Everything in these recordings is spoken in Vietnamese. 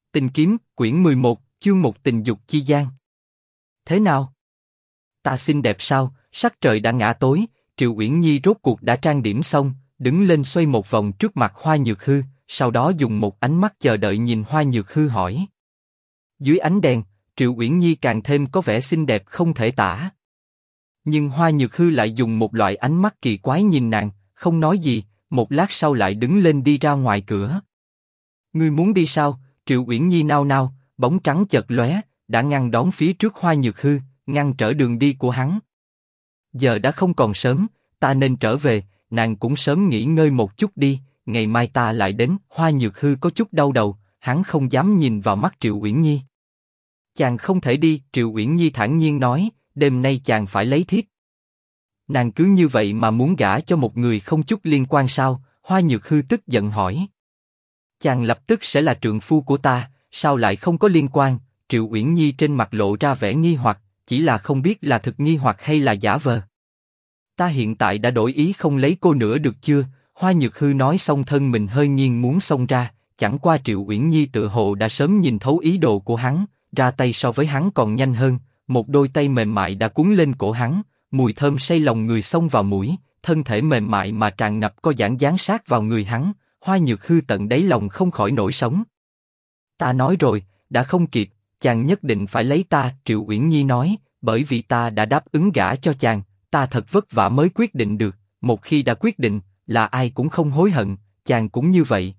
Tình kiếm, quyển 11, chương 1 tình dục chi gian. Thế nào? Ta xinh đẹp sao? Sắc trời đã ngã tối, Triệu Uyển Nhi rốt cuộc đã trang điểm xong, đứng lên xoay một vòng trước mặt Hoa Nhược Hư, sau đó dùng một ánh mắt chờ đợi nhìn Hoa Nhược Hư hỏi. Dưới ánh đèn, Triệu Uyển Nhi càng thêm có vẻ xinh đẹp không thể tả. Nhưng Hoa Nhược Hư lại dùng một loại ánh mắt kỳ quái nhìn nàng, không nói gì, một lát sau lại đứng lên đi ra ngoài cửa. Ngươi muốn đi sao? Triệu Uyển Nhi nao nao, bóng trắng chợt lóe, đã ngăn đón phía trước Hoa Nhược Hư, ngăn trở đường đi của hắn. Giờ đã không còn sớm, ta nên trở về, nàng cũng sớm nghỉ ngơi một chút đi, ngày mai ta lại đến. Hoa Nhược Hư có chút đau đầu, hắn không dám nhìn vào mắt Triệu Uyển Nhi. Chàng không thể đi, Triệu Uyển Nhi thản nhiên nói, đêm nay chàng phải lấy thiếp. Nàng cứ như vậy mà muốn gả cho một người không chút liên quan sao? Hoa Nhược Hư tức giận hỏi. Chàng lập tức sẽ là trượng phu của ta, sao lại không có liên quan? Triệu Uyển Nhi trên mặt lộ ra vẻ nghi hoặc, chỉ là không biết là thực nghi hoặc hay là giả vờ. Ta hiện tại đã đổi ý không lấy cô nữa được chưa? Hoa Nhược Hư nói xong thân mình hơi nghiêng muốn xông ra, chẳng qua Triệu Uyển Nhi tự hồ đã sớm nhìn thấu ý đồ của hắn, ra tay so với hắn còn nhanh hơn, một đôi tay mềm mại đã cuốn lên cổ hắn, mùi thơm say lòng người xông vào mũi, thân thể mềm mại mà tràn ngập có giãn dán sát vào người hắn. Hoa Nhược Hư tận đáy lòng không khỏi nổi sóng. Ta nói rồi, đã không kịp, chàng nhất định phải lấy ta. Triệu Uyển Nhi nói, bởi vì ta đã đáp ứng gả cho chàng, ta thật vất vả mới quyết định được, một khi đã quyết định, là ai cũng không hối hận, chàng cũng như vậy.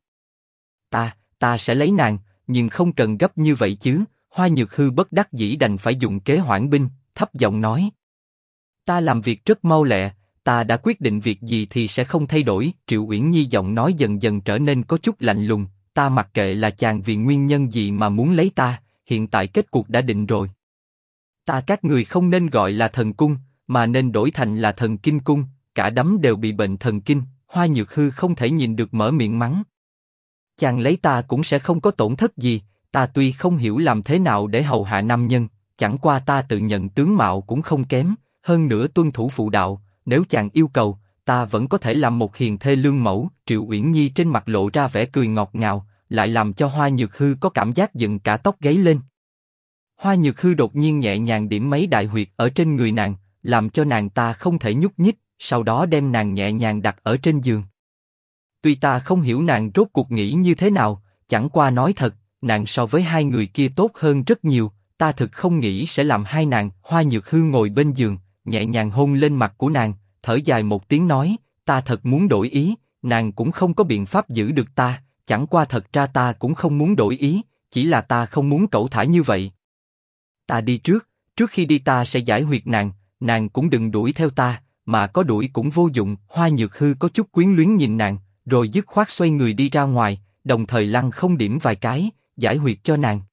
Ta sẽ lấy nàng, nhưng không cần gấp như vậy chứ. Hoa Nhược Hư bất đắc dĩ đành phải dùng kế hoãn binh, thấp giọng nói. Ta làm việc rất mau lẹ. Ta đã quyết định việc gì thì sẽ không thay đổi. Triệu Uyển Nhi giọng nói dần dần trở nên có chút lạnh lùng. Ta mặc kệ là chàng vì nguyên nhân gì mà muốn lấy ta, hiện tại kết cuộc đã định rồi. Các người không nên gọi là thần cung, mà nên đổi thành là thần kinh cung. Cả đám đều bị bệnh thần kinh. Hoa Nhược Hư không thể nhìn được mở miệng mắng. Chàng lấy ta cũng sẽ không có tổn thất gì. Ta tuy không hiểu làm thế nào để hầu hạ nam nhân, chẳng qua ta tự nhận tướng mạo cũng không kém, hơn nữa tuân thủ phụ đạo. Nếu chàng yêu cầu, ta vẫn có thể làm một hiền thê lương mẫu. Triệu Uyển Nhi trên mặt lộ ra vẻ cười ngọt ngào, lại làm cho Hoa Nhược Hư có cảm giác dựng cả tóc gáy lên. Hoa Nhược Hư đột nhiên nhẹ nhàng điểm mấy đại huyệt ở trên người nàng, làm cho nàng ta không thể nhúc nhích, sau đó đem nàng nhẹ nhàng đặt ở trên giường. Tuy ta không hiểu nàng rốt cuộc nghĩ như thế nào, chẳng qua nói thật, nàng so với hai người kia tốt hơn rất nhiều, ta thực không nghĩ sẽ làm hai nàng. Hoa Nhược Hư ngồi bên giường, nhẹ nhàng hôn lên mặt của nàng, thở dài một tiếng nói, ta thật muốn đổi ý, nàng cũng không có biện pháp giữ được ta, chẳng qua thật ra ta cũng không muốn đổi ý, chỉ là ta không muốn cẩu thả như vậy. Ta đi trước khi đi ta sẽ giải huyệt nàng, nàng cũng đừng đuổi theo ta, mà có đuổi cũng vô dụng. Hoa Nhược Hư có chút quyến luyến nhìn nàng, rồi dứt khoát xoay người đi ra ngoài, đồng thời lăng không điểm vài cái, giải huyệt cho nàng.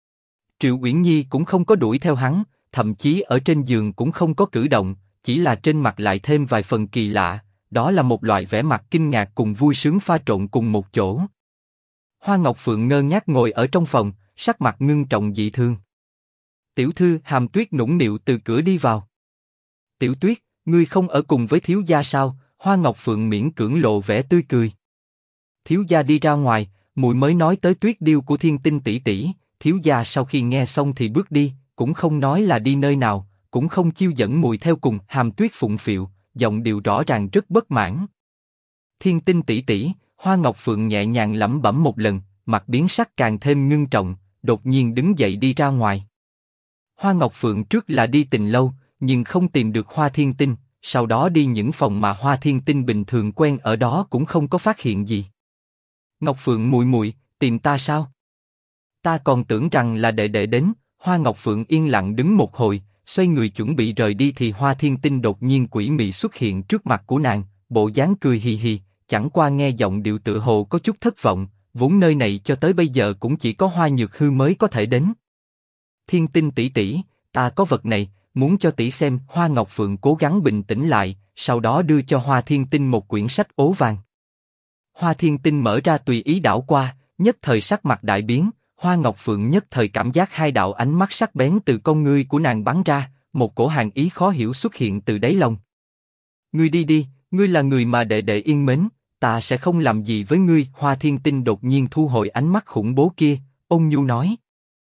Triệu Uyển Nhi cũng không có đuổi theo hắn, thậm chí ở trên giường cũng không có cử động, chỉ là trên mặt lại thêm vài phần kỳ lạ, đó là một loại vẻ mặt kinh ngạc cùng vui sướng pha trộn cùng một chỗ. Hoa Ngọc Phượng ngơ ngác ngồi ở trong phòng, sắc mặt ngưng trọng dị thường. Tiểu thư Hàm Tuyết nũng nịu từ cửa đi vào. Tiểu Tuyết, ngươi không ở cùng với thiếu gia sao? Hoa Ngọc Phượng miễn cưỡng lộ vẻ tươi cười. Thiếu gia đi ra ngoài, muội mới nói tới tuyết điêu của Thiên Tinh tỷ tỷ. Thiếu gia sau khi nghe xong thì bước đi, cũng không nói là đi nơi nào, cũng không chiêu dẫn muội theo cùng. Hàm Tuyết phụng phịu, giọng điệu rõ ràng rất bất mãn. Thiên Tinh tỷ tỷ, Hoa Ngọc Phượng nhẹ nhàng lẩm bẩm một lần, mặt biến sắc càng thêm ngưng trọng, đột nhiên đứng dậy đi ra ngoài. Hoa Ngọc Phượng trước là đi Tình lâu, nhưng không tìm được Hoa Thiên Tinh, sau đó đi những phòng mà Hoa Thiên Tinh bình thường quen ở đó cũng không có phát hiện gì. Ngọc Phượng muội muội, tìm ta sao? Ta còn tưởng rằng là đệ đệ đến. Hoa Ngọc Phượng yên lặng đứng một hồi, xoay người chuẩn bị rời đi thì Hoa Thiên Tinh đột nhiên quỷ mị xuất hiện trước mặt của nàng, bộ dáng cười hì hì, chẳng qua nghe giọng điệu tựa hồ có chút thất vọng, vốn nơi này cho tới bây giờ cũng chỉ có Hoa Nhược Hư mới có thể đến. Thiên Tinh tỷ tỷ, ta có vật này, muốn cho tỷ xem. Hoa Ngọc Phượng cố gắng bình tĩnh lại, sau đó đưa cho Hoa Thiên Tinh một quyển sách ố vàng. Hoa Thiên Tinh mở ra tùy ý đảo qua, nhất thời sắc mặt đại biến. Hoa Ngọc Phượng nhất thời cảm giác hai đạo ánh mắt sắc bén từ con ngươi của nàng bắn ra, một cổ hàn ý khó hiểu xuất hiện từ đáy lòng. Ngươi đi đi, ngươi là người mà đệ đệ yên mến, ta sẽ không làm gì với ngươi. Hoa Thiên Tinh đột nhiên thu hồi ánh mắt khủng bố kia, ôn nhu nói.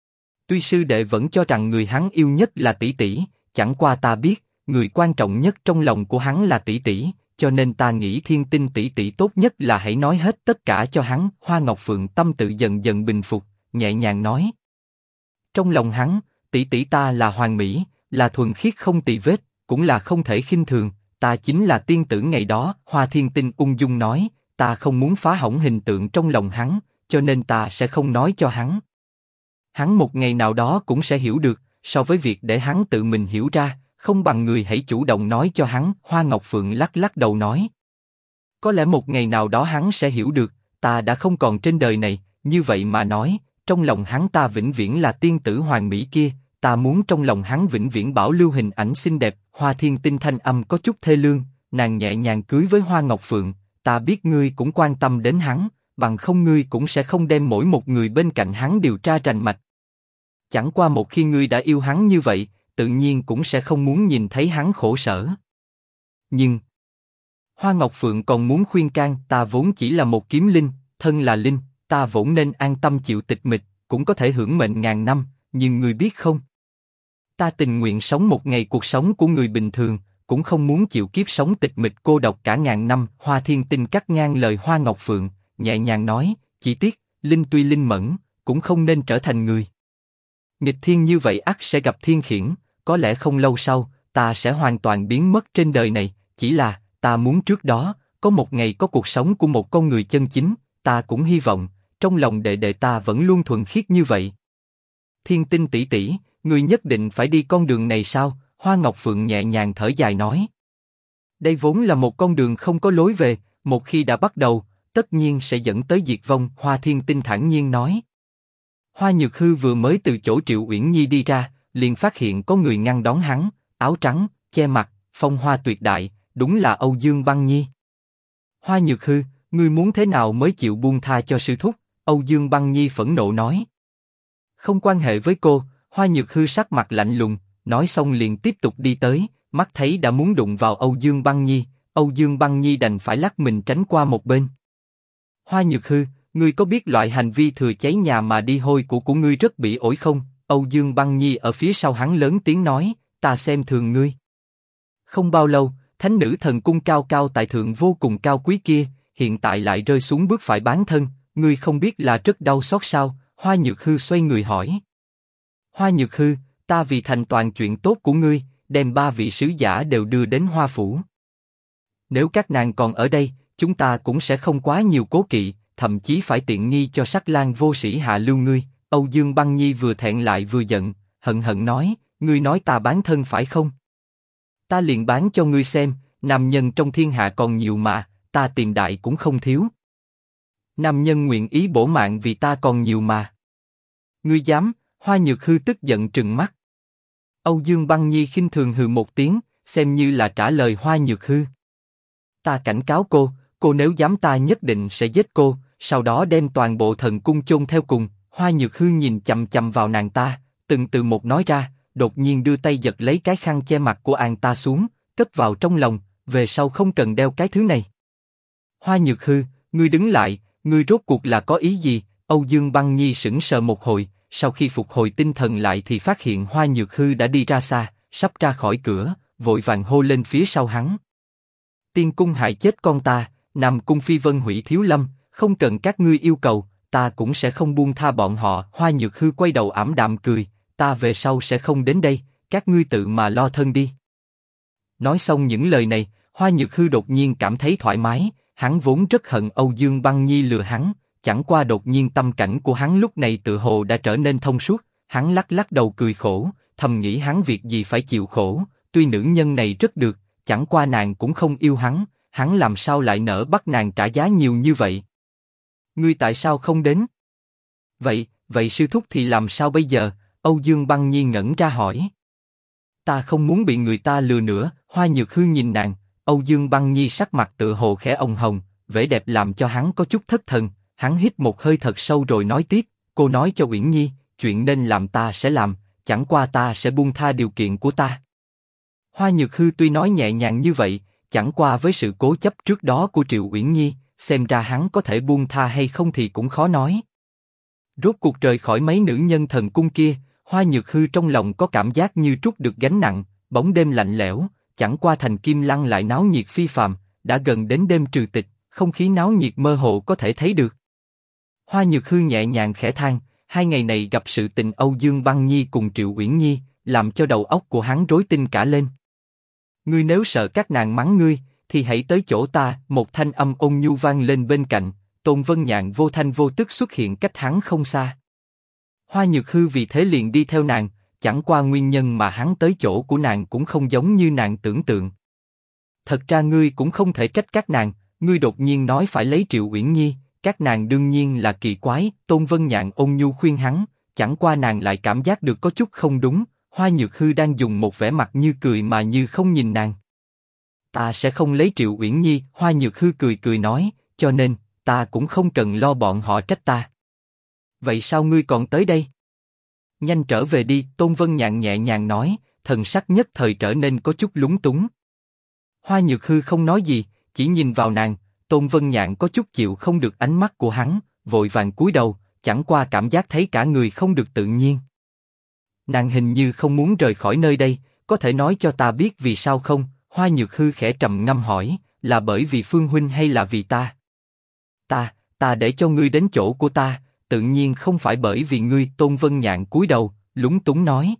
Tuy sư đệ vẫn cho rằng người hắn yêu nhất là tỷ tỷ, chẳng qua ta biết, người quan trọng nhất trong lòng của hắn là tỷ tỷ, cho nên ta nghĩ Thiên Tinh tỷ tỷ tốt nhất là hãy nói hết tất cả cho hắn. Hoa Ngọc Phượng tâm tự dần dần bình phục, nhẹ nhàng nói. Trong lòng hắn, tỷ tỷ ta là hoàn mỹ, là thuần khiết không tì vết, cũng là không thể khinh thường, ta chính là tiên tử ngày đó. Hoa Thiên Tinh ung dung nói, ta không muốn phá hỏng hình tượng trong lòng hắn, cho nên ta sẽ không nói cho hắn. Hắn một ngày nào đó cũng sẽ hiểu được, so với việc để hắn tự mình hiểu ra, không bằng người hãy chủ động nói cho hắn. Hoa Ngọc Phượng lắc lắc đầu nói. Có lẽ một ngày nào đó hắn sẽ hiểu được, ta đã không còn trên đời này, như vậy mà nói, trong lòng hắn ta vĩnh viễn là tiên tử hoàn mỹ kia, ta muốn trong lòng hắn vĩnh viễn bảo lưu hình ảnh xinh đẹp. Hoa Thiên Tinh thanh âm có chút thê lương, nàng nhẹ nhàng cưới với Hoa Ngọc Phượng, ta biết ngươi cũng quan tâm đến hắn, bằng không ngươi cũng sẽ không đem mỗi một người bên cạnh hắn điều tra rành mạch. Chẳng qua một khi ngươi đã yêu hắn như vậy, tự nhiên cũng sẽ không muốn nhìn thấy hắn khổ sở. Nhưng Hoa Ngọc Phượng còn muốn khuyên can, ta vốn chỉ là một kiếm linh, thân là linh, ta vốn nên an tâm chịu tịch mịch, cũng có thể hưởng mệnh ngàn năm, nhưng ngươi biết không? Ta tình nguyện sống một ngày cuộc sống của người bình thường, cũng không muốn chịu kiếp sống tịch mịch cô độc cả ngàn năm. Hoa Thiên Tinh cắt ngang lời Hoa Ngọc Phượng, nhẹ nhàng nói, chỉ tiếc, linh tuy linh mẫn, cũng không nên trở thành người. Nghịch thiên như vậy ắt sẽ gặp thiên khiển, có lẽ không lâu sau, ta sẽ hoàn toàn biến mất trên đời này, chỉ là, ta muốn trước đó, có một ngày có cuộc sống của một con người chân chính, ta cũng hy vọng, trong lòng đệ đệ ta vẫn luôn thuần khiết như vậy. Thiên Tinh tỷ tỷ, ngươi nhất định phải đi con đường này sao? Hoa Ngọc Phượng nhẹ nhàng thở dài nói. Đây vốn là một con đường không có lối về, một khi đã bắt đầu, tất nhiên sẽ dẫn tới diệt vong. Hoa Thiên Tinh thản nhiên nói. Hoa Nhược Hư vừa mới từ chỗ Triệu Uyển Nhi đi ra, liền phát hiện có người ngăn đón hắn, áo trắng, che mặt, phong hoa tuyệt đại, đúng là Âu Dương Băng Nhi. Hoa Nhược Hư, ngươi muốn thế nào mới chịu buông tha cho sư thúc? Âu Dương Băng Nhi phẫn nộ nói. Không quan hệ với cô. Hoa Nhược Hư sắc mặt lạnh lùng, nói xong liền tiếp tục đi tới, mắt thấy đã muốn đụng vào Âu Dương Băng Nhi, Âu Dương Băng Nhi đành phải lắc mình tránh qua một bên. Hoa Nhược Hư, ngươi có biết loại hành vi thừa cháy nhà mà đi hôi của ngươi rất bị ổi không? Âu Dương Băng Nhi ở phía sau hắn lớn tiếng nói, ta xem thường ngươi. Không bao lâu, thánh nữ thần cung cao cao tại thượng vô cùng cao quý kia, hiện tại lại rơi xuống bước phải bán thân, ngươi không biết là rất đau xót sao? Hoa Nhược Hư xoay người hỏi. Hoa Nhược Hư, ta vì thành toàn chuyện tốt của ngươi, đem 3 vị sứ giả đều đưa đến Hoa Phủ. Nếu các nàng còn ở đây, chúng ta cũng sẽ không quá nhiều cố kỵ, thậm chí phải tiện nghi cho Sắc Lang vô sĩ hạ lưu ngươi. Âu Dương Băng Nhi vừa thẹn lại vừa giận, hận hận nói, ngươi nói ta bán thân phải không? Ta liền bán cho ngươi xem, nam nhân trong thiên hạ còn nhiều mà, ta tiền đại cũng không thiếu. Nam nhân nguyện ý bổ mạng vì ta còn nhiều mà. Ngươi dám? Hoa Nhược Hư tức giận trừng mắt. Âu Dương Băng Nhi khinh thường hừ một tiếng, xem như là trả lời Hoa Nhược Hư. Ta cảnh cáo cô nếu dám ta nhất định sẽ giết cô, sau đó đem toàn bộ thần cung chôn theo cùng. Hoa Nhược Hư nhìn chằm chằm vào nàng ta, từng từ một nói ra, đột nhiên đưa tay giật lấy cái khăn che mặt của nàng ta xuống, cất vào trong lòng, về sau không cần đeo cái thứ này. Hoa Nhược Hư, ngươi đứng lại, ngươi rốt cuộc là có ý gì? Âu Dương Băng Nhi sững sờ một hồi, sau khi phục hồi tinh thần lại thì phát hiện Hoa Nhược Hư đã đi ra xa, sắp ra khỏi cửa, vội vàng hô lên phía sau hắn. Tiên cung hại chết con ta, Nam cung phi vân hủy thiếu lâm, không cần các ngươi yêu cầu, ta cũng sẽ không buông tha bọn họ. Hoa Nhược Hư quay đầu ảm đạm cười, ta về sau sẽ không đến đây, các ngươi tự mà lo thân đi. Nói xong những lời này, Hoa Nhược Hư đột nhiên cảm thấy thoải mái, hắn vốn rất hận Âu Dương Băng Nhi lừa hắn, chẳng qua đột nhiên tâm cảnh của hắn lúc này tự hồ đã trở nên thông suốt, hắn lắc lắc đầu cười khổ, thầm nghĩ hắn việc gì phải chịu khổ, tuy nữ nhân này rất được, chẳng qua nàng cũng không yêu hắn làm sao lại nỡ bắt nàng trả giá nhiều như vậy? Ngươi tại sao không đến? Vậy sư thúc thì làm sao bây giờ? Âu Dương Băng Nhi ngẩn ra hỏi. Ta không muốn bị người ta lừa nữa. Hoa Nhược Hư nhìn nàng, Âu Dương Băng Nhi sắc mặt tựa hồ khẽ ửng hồng, vẻ đẹp làm cho hắn có chút thất thần. Hắn hít một hơi thật sâu rồi nói tiếp, cô nói cho Uyển Nhi, chuyện nên làm ta sẽ làm, chẳng qua ta sẽ buông tha điều kiện của ta. Hoa Nhược Hư tuy nói nhẹ nhàng như vậy, chẳng qua với sự cố chấp trước đó của Triệu Uyển Nhi, xem ra hắn có thể buông tha hay không thì cũng khó nói. Rốt cuộc rời khỏi mấy nữ nhân thần cung kia, Hoa Nhược Hư trong lòng có cảm giác như trút được gánh nặng, bóng đêm lạnh lẽo, chẳng qua Thành Kim Lăng lại náo nhiệt phi phàm, đã gần đến đêm trừ tịch, không khí náo nhiệt mơ hồ có thể thấy được. Hoa Nhược Hư nhẹ nhàng khẽ than, 2 ngày này gặp sự tình Âu Dương Băng Nhi cùng Triệu Uyển Nhi, làm cho đầu óc của hắn rối tinh cả lên. Ngươi nếu sợ các nàng mắng ngươi, thì hãy tới chỗ ta. Một thanh âm ôn nhu vang lên bên cạnh. Tôn Vân Nhạn vô thanh vô tức xuất hiện cách hắn không xa. Hoa Nhược Hư vì thế liền đi theo nàng, chẳng qua nguyên nhân mà hắn tới chỗ của nàng cũng không giống như nàng tưởng tượng. Thật ra ngươi cũng không thể trách các nàng, ngươi đột nhiên nói phải lấy Triệu Uyển Nhi, các nàng đương nhiên là kỳ quái. Tôn Vân Nhạn ôn nhu khuyên hắn, chẳng qua nàng lại cảm giác được có chút không đúng. Hoa Nhược Hư đang dùng một vẻ mặt như cười mà như không nhìn nàng. Ta sẽ không lấy Triệu Uyển Nhi. Hoa Nhược Hư cười cười nói, cho nên ta cũng không cần lo bọn họ trách ta. Vậy sao ngươi còn tới đây? Nhanh trở về đi. Tôn Vân Nhạn nhẹ nhàng nói, thần sắc nhất thời trở nên có chút lúng túng. Hoa Nhược Hư không nói gì, chỉ nhìn vào nàng. Tôn Vân Nhạn có chút chịu không được ánh mắt của hắn, vội vàng cúi đầu, chẳng qua cảm giác thấy cả người không được tự nhiên. Nàng hình như không muốn rời khỏi nơi đây, có thể nói cho ta biết vì sao không? Hoa Nhược Hư khẽ trầm ngâm hỏi, là bởi vì Phương huynh hay là vì ta? Ta để cho ngươi đến chỗ của ta, tự nhiên không phải bởi vì ngươi. Tôn Vân Nhạn cúi đầu, lúng túng nói.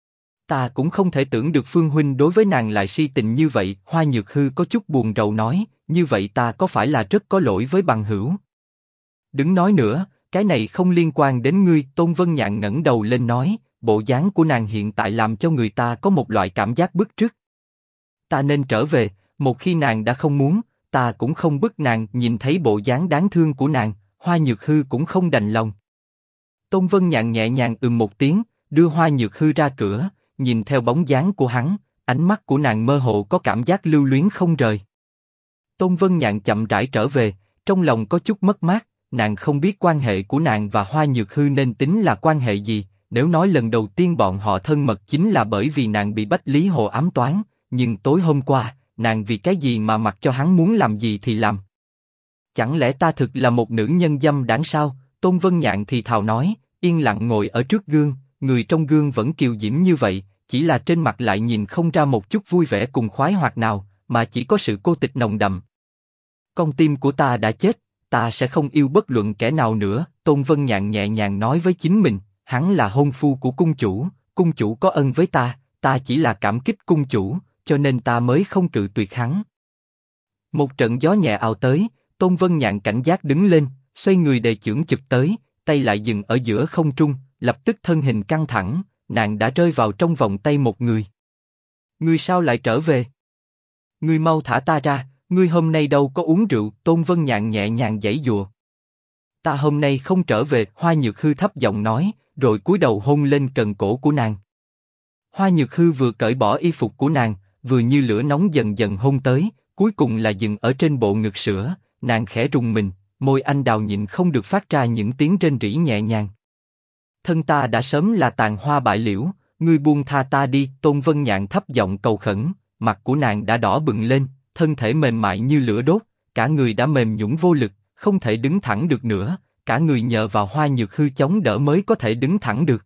Ta cũng không thể tưởng được Phương huynh đối với nàng lại si tình như vậy. Hoa Nhược Hư có chút buồn rầu nói, như vậy ta có phải là rất có lỗi với bằng hữu? Đừng nói nữa, cái này không liên quan đến ngươi. Tôn Vân Nhạn ngẩng đầu lên nói, bộ dáng của nàng hiện tại làm cho người ta có một loại cảm giác bức rứt. Ta nên trở về, một khi nàng đã không muốn, ta cũng không bức nàng. Nhìn thấy bộ dáng đáng thương của nàng, Hoa Nhược Hư cũng không đành lòng. Tôn Vân Nhạn nhẹ nhàng một tiếng, đưa Hoa Nhược Hư ra cửa, nhìn theo bóng dáng của hắn, ánh mắt của nàng mơ hồ có cảm giác lưu luyến không rời. Tôn Vân Nhạn chậm rãi trở về, trong lòng có chút mất mát, nàng không biết quan hệ của nàng và Hoa Nhược Hư nên tính là quan hệ gì. Nếu nói lần đầu tiên bọn họ thân mật chính là bởi vì nàng bị Bách Lý Hồ ám toán, nhưng tối hôm qua, nàng vì cái gì mà mặc cho hắn muốn làm gì thì làm? Chẳng lẽ ta thực là một nữ nhân dâm đãng sao? Tôn Vân Nhạn thì thào nói, yên lặng ngồi ở trước gương, người trong gương vẫn kiều diễm như vậy, chỉ là trên mặt lại nhìn không ra một chút vui vẻ cùng khoái hoạt nào, mà chỉ có sự cô tịch nồng đậm. Con tim của ta đã chết, ta sẽ không yêu bất luận kẻ nào nữa. Tôn Vân Nhạn nhẹ nhàng nói với chính mình, hắn là hôn phu của cung chủ có ân với ta chỉ là cảm kích cung chủ, cho nên ta mới không cự tuyệt hắn. Một trận gió nhẹ ào tới, Tôn Vân Nhạn cảnh giác đứng lên, xoay người đề chưởng chụp tới, tay lại dừng ở giữa không trung, lập tức thân hình căng thẳng, nàng đã rơi vào trong vòng tay một người. Ngươi sao lại trở về? Ngươi mau thả ta ra, ngươi hôm nay đâu có uống rượu? Tôn Vân Nhạn nhẹ nhàng giãy giụa. Ta hôm nay không trở về. Hoa Nhược Hư thấp giọng nói, rồi cúi đầu hôn lên cần cổ của nàng. Hoa Nhược Hư vừa cởi bỏ y phục của nàng, vừa như lửa nóng dần dần hôn tới, cuối cùng là dừng ở trên bộ ngực sữa. Nàng khẽ rùng mình, môi anh đào nhịn không được phát ra những tiếng rên rỉ nhẹ nhàng. Thân ta đã sớm là tàn hoa bại liễu, ngươi buông tha ta đi. Tôn Vân Nhạn thấp giọng cầu khẩn, mặt của nàng đã đỏ bừng lên, thân thể mềm mại như lửa đốt, cả người đã mềm nhũn vô lực, không thể đứng thẳng được nữa, cả người nhờ vào Hoa Nhược Hư chống đỡ mới có thể đứng thẳng được.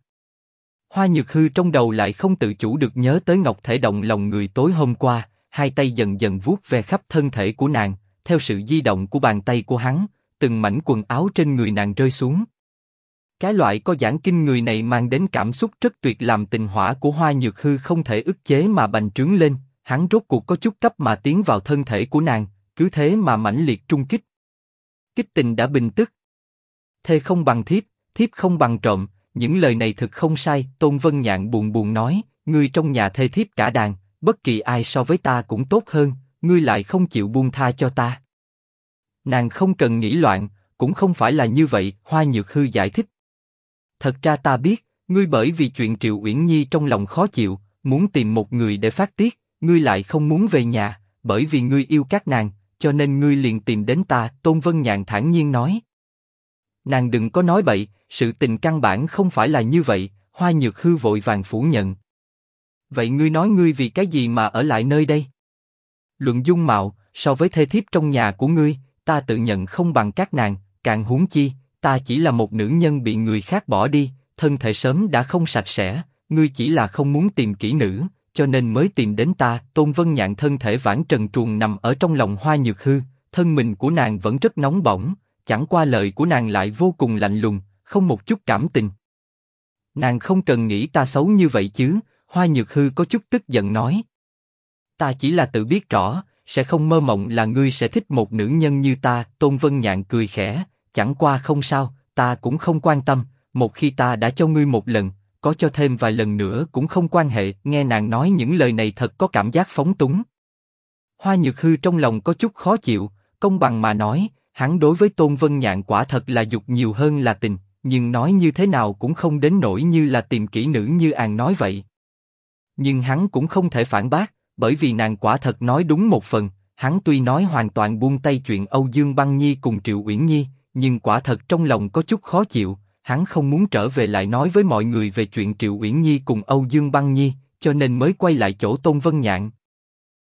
Hoa Nhược Hư trong đầu lại không tự chủ được nhớ tới ngọc thể động lòng người tối hôm qua, hai tay dần dần vuốt ve khắp thân thể của nàng, theo sự di động của bàn tay của hắn, từng mảnh quần áo trên người nàng rơi xuống. Cái loại có giãn kinh người này mang đến cảm xúc rất tuyệt, làm tình hỏa của Hoa Nhược Hư không thể ức chế mà bành trướng lên, hắn rốt cuộc có chút cấp mà tiến vào thân thể của nàng, cứ thế mà mãnh liệt trung kích. Kích tình đã bình tức. Thê không bằng thiếp, thiếp không bằng trộm, những lời này thực không sai. Tôn Vân Nhạn buồn buồn nói, ngươi trong nhà thê thiếp cả đàn, bất kỳ ai so với ta cũng tốt hơn, ngươi lại không chịu buông tha cho ta. Nàng không cần nghĩ loạn, cũng không phải là như vậy. Hoa Nhược Hư giải thích. Thật ra ta biết, ngươi bởi vì chuyện Triệu Uyển Nhi trong lòng khó chịu, muốn tìm một người để phát tiết, ngươi lại không muốn về nhà, bởi vì ngươi yêu các nàng, cho nên ngươi liền tìm đến ta. Tôn Vân Nhạn thản nhiên nói. Nàng đừng có nói bậy, sự tình căn bản không phải là như vậy. Hoa Nhược Hư vội vàng phủ nhận. Vậy ngươi nói ngươi vì cái gì mà ở lại nơi đây? Luận dung mạo, so với thê thiếp trong nhà của ngươi, ta tự nhận không bằng các nàng, càng huống chi, ta chỉ là một nữ nhân bị người khác bỏ đi, thân thể sớm đã không sạch sẽ, ngươi chỉ là không muốn tìm kỹ nữ, cho nên mới tìm đến ta. Tôn Vân Nhạn thân thể vãn trần truồng nằm ở trong lòng Hoa Nhược Hư, thân mình của nàng vẫn rất nóng bỏng, chẳng qua lời của nàng lại vô cùng lạnh lùng, không một chút cảm tình. Nàng không cần nghĩ ta xấu như vậy chứ, Hoa Nhược Hư có chút tức giận nói. Ta chỉ là tự biết rõ, sẽ không mơ mộng là ngươi sẽ thích một nữ nhân như ta. Tôn Vân Nhạn cười khẽ, chẳng qua không sao, ta cũng không quan tâm, một khi ta đã cho ngươi một lần, có cho thêm vài lần nữa cũng không quan hệ. Nghe nàng nói những lời này thật có cảm giác phóng túng. Hoa Nhược Hư trong lòng có chút khó chịu, công bằng mà nói, hắn đối với Tôn Vân Nhạn quả thật là dục nhiều hơn là tình, nhưng nói như thế nào cũng không đến nỗi như là tìm kỹ nữ như An nói vậy. Nhưng hắn cũng không thể phản bác, bởi vì nàng quả thật nói đúng một phần. Hắn tuy nói hoàn toàn buông tay chuyện Âu Dương Băng Nhi cùng Triệu Uyển Nhi, nhưng quả thật trong lòng có chút khó chịu. Hắn không muốn trở về lại nói với mọi người về chuyện Triệu Uyển Nhi cùng Âu Dương Băng Nhi, cho nên mới quay lại chỗ Tôn Vân Nhạn.